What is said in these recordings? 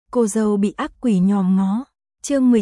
Cô dâu bị ác quỷ nhòm ngó. Chương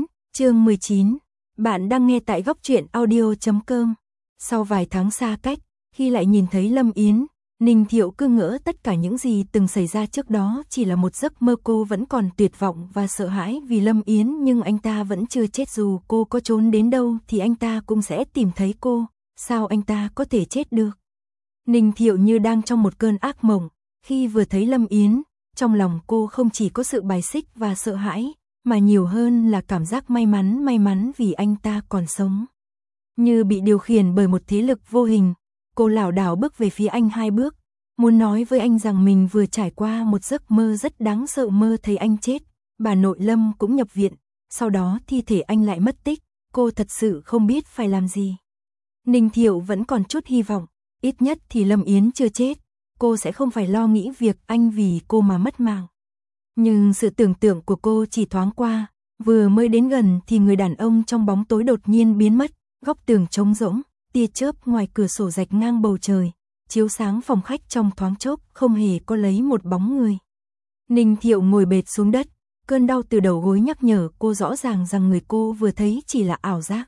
19. Bạn đang nghe tại góc truyện audio.com. Sau vài tháng xa cách, khi lại nhìn thấy Lâm Yến, Ninh Thiệu cứ ngỡ tất cả những gì từng xảy ra trước đó chỉ là một giấc mơ. Cô vẫn còn tuyệt vọng và sợ hãi vì Lâm Yến, nhưng anh ta vẫn chưa chết. Dù cô có trốn đến đâu thì anh ta cũng sẽ tìm thấy cô. Sao anh ta có thể chết được? Ninh Thiệu như đang trong một cơn ác mộng. Khi vừa thấy Lâm Yến, trong lòng cô không chỉ có sự bài xích và sợ hãi, mà nhiều hơn là cảm giác may mắn vì anh ta còn sống. Như bị điều khiển bởi một thế lực vô hình, cô lảo đảo bước về phía anh 2 bước, muốn nói với anh rằng mình vừa trải qua một giấc mơ rất đáng sợ, mơ thấy anh chết, bà nội Lâm cũng nhập viện, sau đó thi thể anh lại mất tích. Cô thật sự không biết phải làm gì. Ninh Thiệu vẫn còn chút hy vọng, ít nhất thì Lâm Yến chưa chết, cô sẽ không phải lo nghĩ việc anh vì cô mà mất mạng. Nhưng sự tưởng tượng của cô chỉ thoáng qua, vừa mới đến gần thì người đàn ông trong bóng tối đột nhiên biến mất, góc tường trống rỗng, tia chớp ngoài cửa sổ rạch ngang bầu trời, chiếu sáng phòng khách trong thoáng chốc, không hề có lấy một bóng người. Ninh Thiệu ngồi bệt xuống đất, cơn đau từ đầu gối nhắc nhở cô rõ ràng rằng người cô vừa thấy chỉ là ảo giác.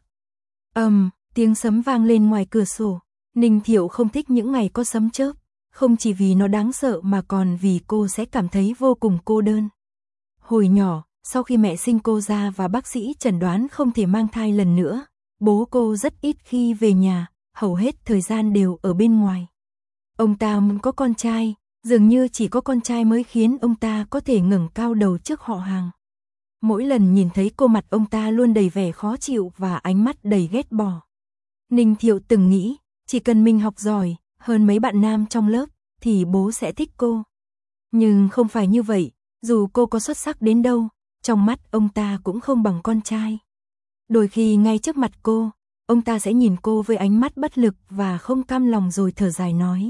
Tiếng sấm vang lên ngoài cửa sổ. Ninh Thiệu không thích những ngày có sấm chớp, không chỉ vì nó đáng sợ mà còn vì cô sẽ cảm thấy vô cùng cô đơn. Hồi nhỏ, sau khi mẹ sinh cô ra và bác sĩ chẩn đoán không thể mang thai lần nữa, bố cô rất ít khi về nhà, hầu hết thời gian đều ở bên ngoài. Ông ta muốn có con trai, dường như chỉ có con trai mới khiến ông ta có thể ngẩng cao đầu trước họ hàng. Mỗi lần nhìn thấy cô, mặt ông ta luôn đầy vẻ khó chịu và ánh mắt đầy ghét bỏ. Ninh Thiệu từng nghĩ, chỉ cần mình học giỏi hơn mấy bạn nam trong lớp thì bố sẽ thích cô. Nhưng không phải như vậy, dù cô có xuất sắc đến đâu, trong mắt ông ta cũng không bằng con trai. Đôi khi ngay trước mặt cô, ông ta sẽ nhìn cô với ánh mắt bất lực và không cam lòng rồi thở dài nói: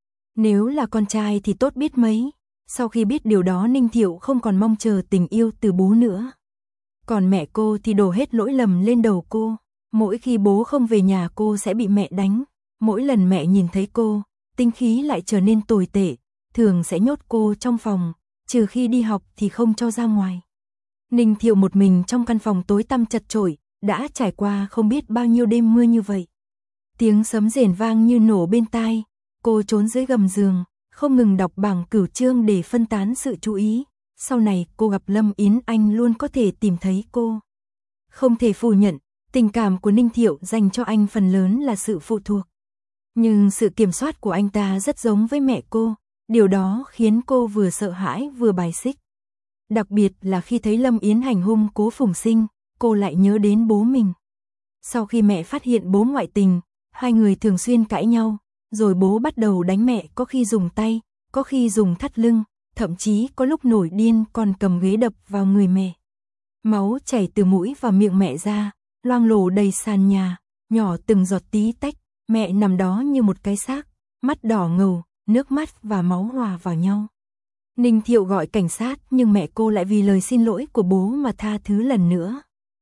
nếu là con trai thì tốt biết mấy. Sau khi biết điều đó, Ninh Thiệu không còn mong chờ tình yêu từ bố nữa. Còn mẹ cô thì đổ hết lỗi lầm lên đầu cô. Mỗi khi bố không về nhà cô sẽ bị mẹ đánh. Mỗi lần mẹ nhìn thấy cô, tính khí lại trở nên tồi tệ, thường sẽ nhốt cô trong phòng, trừ khi đi học thì không cho ra ngoài. Ninh Thiệu một mình trong căn phòng tối tăm chật chội, đã trải qua không biết bao nhiêu đêm mưa như vậy. Tiếng sấm rền vang như nổ bên tai, cô trốn dưới gầm giường, không ngừng đọc bảng cửu chương để phân tán sự chú ý. Sau này cô gặp Lâm Yến, anh luôn có thể tìm thấy cô. Không thể phủ nhận, tình cảm của Ninh Thiệu dành cho anh phần lớn là sự phụ thuộc. Nhưng sự kiểm soát của anh ta rất giống với mẹ cô, điều đó khiến cô vừa sợ hãi vừa bài xích. Đặc biệt là khi thấy Lâm Yến hành hung Cố Phùng Sinh, cô lại nhớ đến bố mình. Sau khi mẹ phát hiện bố ngoại tình, hai người thường xuyên cãi nhau, rồi bố bắt đầu đánh mẹ, có khi dùng tay, có khi dùng thắt lưng, thậm chí có lúc nổi điên còn cầm ghế đập vào người mẹ. Máu chảy từ mũi và miệng mẹ ra, loang lổ đầy sàn nhà, nhỏ từng giọt tí tách. Mẹ nằm đó như một cái xác, mắt đỏ ngầu, nước mắt và máu hòa vào nhau. Ninh Thiệu gọi cảnh sát, nhưng mẹ cô lại vì lời xin lỗi của bố mà tha thứ lần nữa.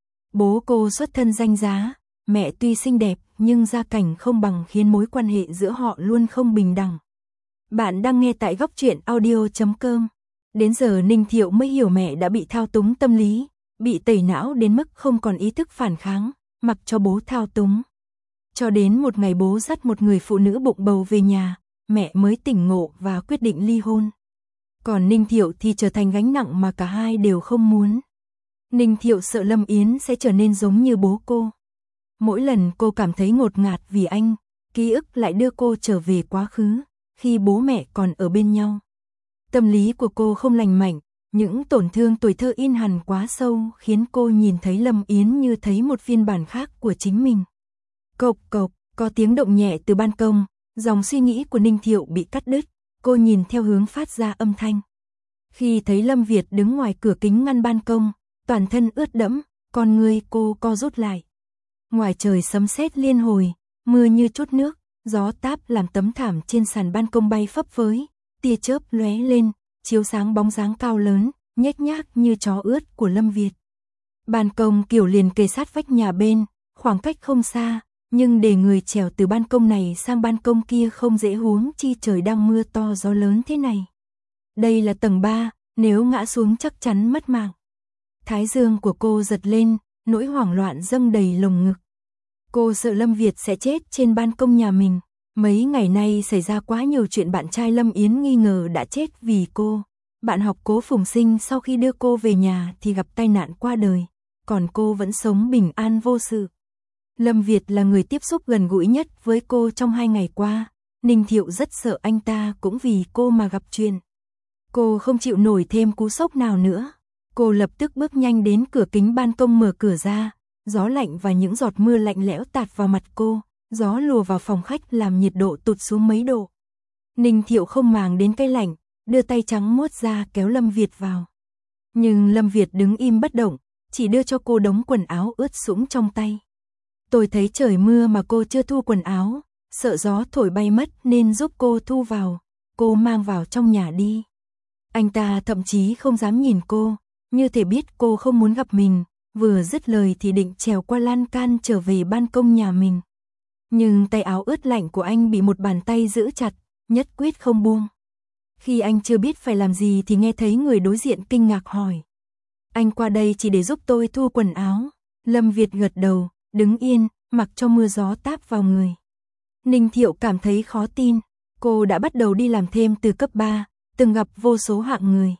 Bố cô xuất thân danh giá, mẹ tuy xinh đẹp nhưng gia cảnh không bằng, khiến mối quan hệ giữa họ luôn không bình đẳng. Bạn đang nghe tại góc truyện audio.com. Đến giờ Ninh Thiệu mới hiểu mẹ đã bị thao túng tâm lý, bị tẩy não đến mức không còn ý thức phản kháng, mặc cho bố thao túng. Cho đến một ngày bố dắt một người phụ nữ bụng bầu về nhà, mẹ mới tỉnh ngộ và quyết định ly hôn. Còn Ninh Thiệu thì trở thành gánh nặng mà cả hai đều không muốn. Ninh Thiệu sợ Lâm Yến sẽ trở nên giống như bố cô. Mỗi lần cô cảm thấy ngột ngạt vì anh, ký ức lại đưa cô trở về quá khứ, khi bố mẹ còn ở bên nhau. Tâm lý của cô không lành mạnh, những tổn thương tuổi thơ in hằn quá sâu khiến cô nhìn thấy Lâm Yến như thấy một phiên bản khác của chính mình. Cộc cộc, có tiếng động nhẹ từ ban công, dòng suy nghĩ của Ninh Thiệu bị cắt đứt, cô nhìn theo hướng phát ra âm thanh. Khi thấy Lâm Việt đứng ngoài cửa kính ngăn ban công, toàn thân ướt đẫm, con người cô co rút lại. Ngoài trời sấm sét liên hồi, mưa như trút nước, gió táp làm tấm thảm trên sàn ban công bay phấp phới, tia chớp lóe lên, chiếu sáng bóng dáng cao lớn, nhếch nhác như chó ướt của Lâm Việt. Ban công kiểu liền kề sát vách nhà bên, khoảng cách không xa, nhưng để người trèo từ ban công này sang ban công kia không dễ, huống chi trời đang mưa to gió lớn thế này. Đây là tầng 3, nếu ngã xuống chắc chắn mất mạng. Thái dương của cô giật lên, nỗi hoảng loạn dâng đầy lồng ngực. Cô sợ Lâm Việt sẽ chết trên ban công nhà mình. Mấy ngày nay xảy ra quá nhiều chuyện, bạn trai Lâm Yến nghi ngờ đã chết vì cô. Bạn học Cố Phùng Sinh sau khi đưa cô về nhà thì gặp tai nạn qua đời, còn cô vẫn sống bình an vô sự. Lâm Việt là người tiếp xúc gần gũi nhất với cô trong 2 ngày qua. Ninh Thiệu rất sợ anh ta cũng vì cô mà gặp chuyện. Cô không chịu nổi thêm cú sốc nào nữa. Cô lập tức bước nhanh đến cửa kính ban công, mở cửa ra. Gió lạnh và những giọt mưa lạnh lẽo tạt vào mặt cô. Gió lùa vào phòng khách làm nhiệt độ tụt xuống mấy độ. Ninh Thiệu không màng đến cái lạnh, đưa tay trắng muốt ra kéo Lâm Việt vào. Nhưng Lâm Việt đứng im bất động, chỉ đưa cho cô đống quần áo ướt sũng trong tay. Tôi thấy trời mưa mà cô chưa thu quần áo, sợ gió thổi bay mất nên giúp cô thu vào. Cô mang vào trong nhà đi. Anh ta thậm chí không dám nhìn cô, như thể biết cô không muốn gặp mình. Vừa dứt lời thì định trèo qua lan can trở về ban công nhà mình. Nhưng tay áo ướt lạnh của anh bị một bàn tay giữ chặt, nhất quyết không buông. Khi anh chưa biết phải làm gì thì nghe thấy người đối diện kinh ngạc hỏi: "Anh qua đây chỉ để giúp tôi thu quần áo?" Lâm Việt gật đầu, đứng yên, mặc cho mưa gió táp vào người. Ninh Thiệu cảm thấy khó tin. Cô đã bắt đầu đi làm thêm từ cấp 3, từng gặp vô số hạng người.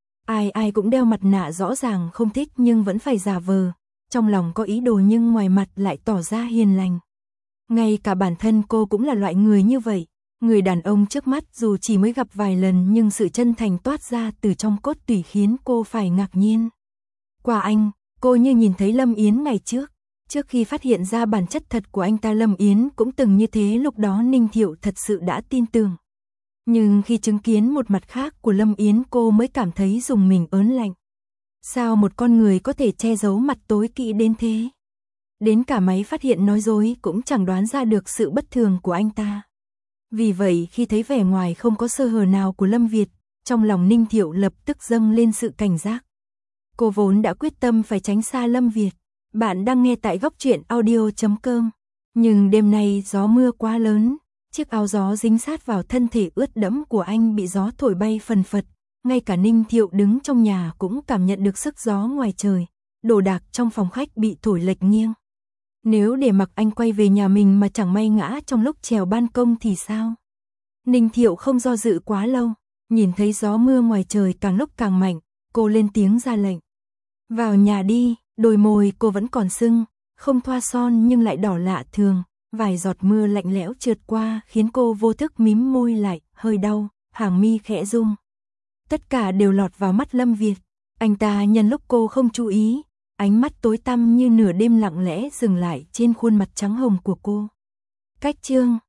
Ai cũng đeo mặt nạ, rõ ràng không thích nhưng vẫn phải giả vờ. Trong lòng có ý đồ nhưng ngoài mặt lại tỏ ra hiền lành. Ngay cả bản thân cô cũng là loại người như vậy. Người đàn ông trước mắt dù chỉ mới gặp vài lần nhưng sự chân thành toát ra từ trong cốt tủy khiến cô phải ngạc nhiên. Qua anh, cô như nhìn thấy Lâm Yến ngày trước. Trước khi phát hiện ra bản chất thật của anh ta, Lâm Yến cũng từng như thế, lúc đó Ninh Thiệu thật sự đã tin tưởng. Nhưng khi chứng kiến một mặt khác của Lâm Yến, cô mới cảm thấy rùng mình ớn lạnh. Sao một con người có thể che giấu mặt tối kỵ đến thế? Đến cả máy phát hiện nói dối cũng chẳng đoán ra được sự bất thường của anh ta. Vì vậy khi thấy vẻ ngoài không có sơ hở nào của Lâm Việt, trong lòng Ninh Thiệu lập tức dâng lên sự cảnh giác. Cô vốn đã quyết tâm phải tránh xa Lâm Việt. Bạn đang nghe tại Góc Truyện Audio.com. Nhưng đêm nay gió mưa quá lớn, chiếc áo gió dính sát vào thân thể ướt đẫm của anh bị gió thổi bay phần phật. Ngay cả Ninh Thiệu đứng trong nhà cũng cảm nhận được sức gió ngoài trời. Đồ đạc trong phòng khách bị thổi lệch nghiêng. Nếu để mặc anh quay về nhà mình mà chẳng may ngã trong lúc trèo ban công thì sao? Ninh Thiệu không do dự quá lâu, nhìn thấy gió mưa ngoài trời càng lúc càng mạnh, cô lên tiếng ra lệnh: "Vào nhà đi." Đôi môi cô vẫn còn sưng, không thoa son nhưng lại đỏ lạ thường, vài giọt mưa lạnh lẽo trượt qua khiến cô vô thức mím môi lại, hơi đau, hàng mi khẽ rung. Tất cả đều lọt vào mắt Lâm Việt. Anh ta nhân lúc cô không chú ý, ánh mắt tối tăm như nửa đêm lặng lẽ dừng lại trên khuôn mặt trắng hồng của cô. Cách chương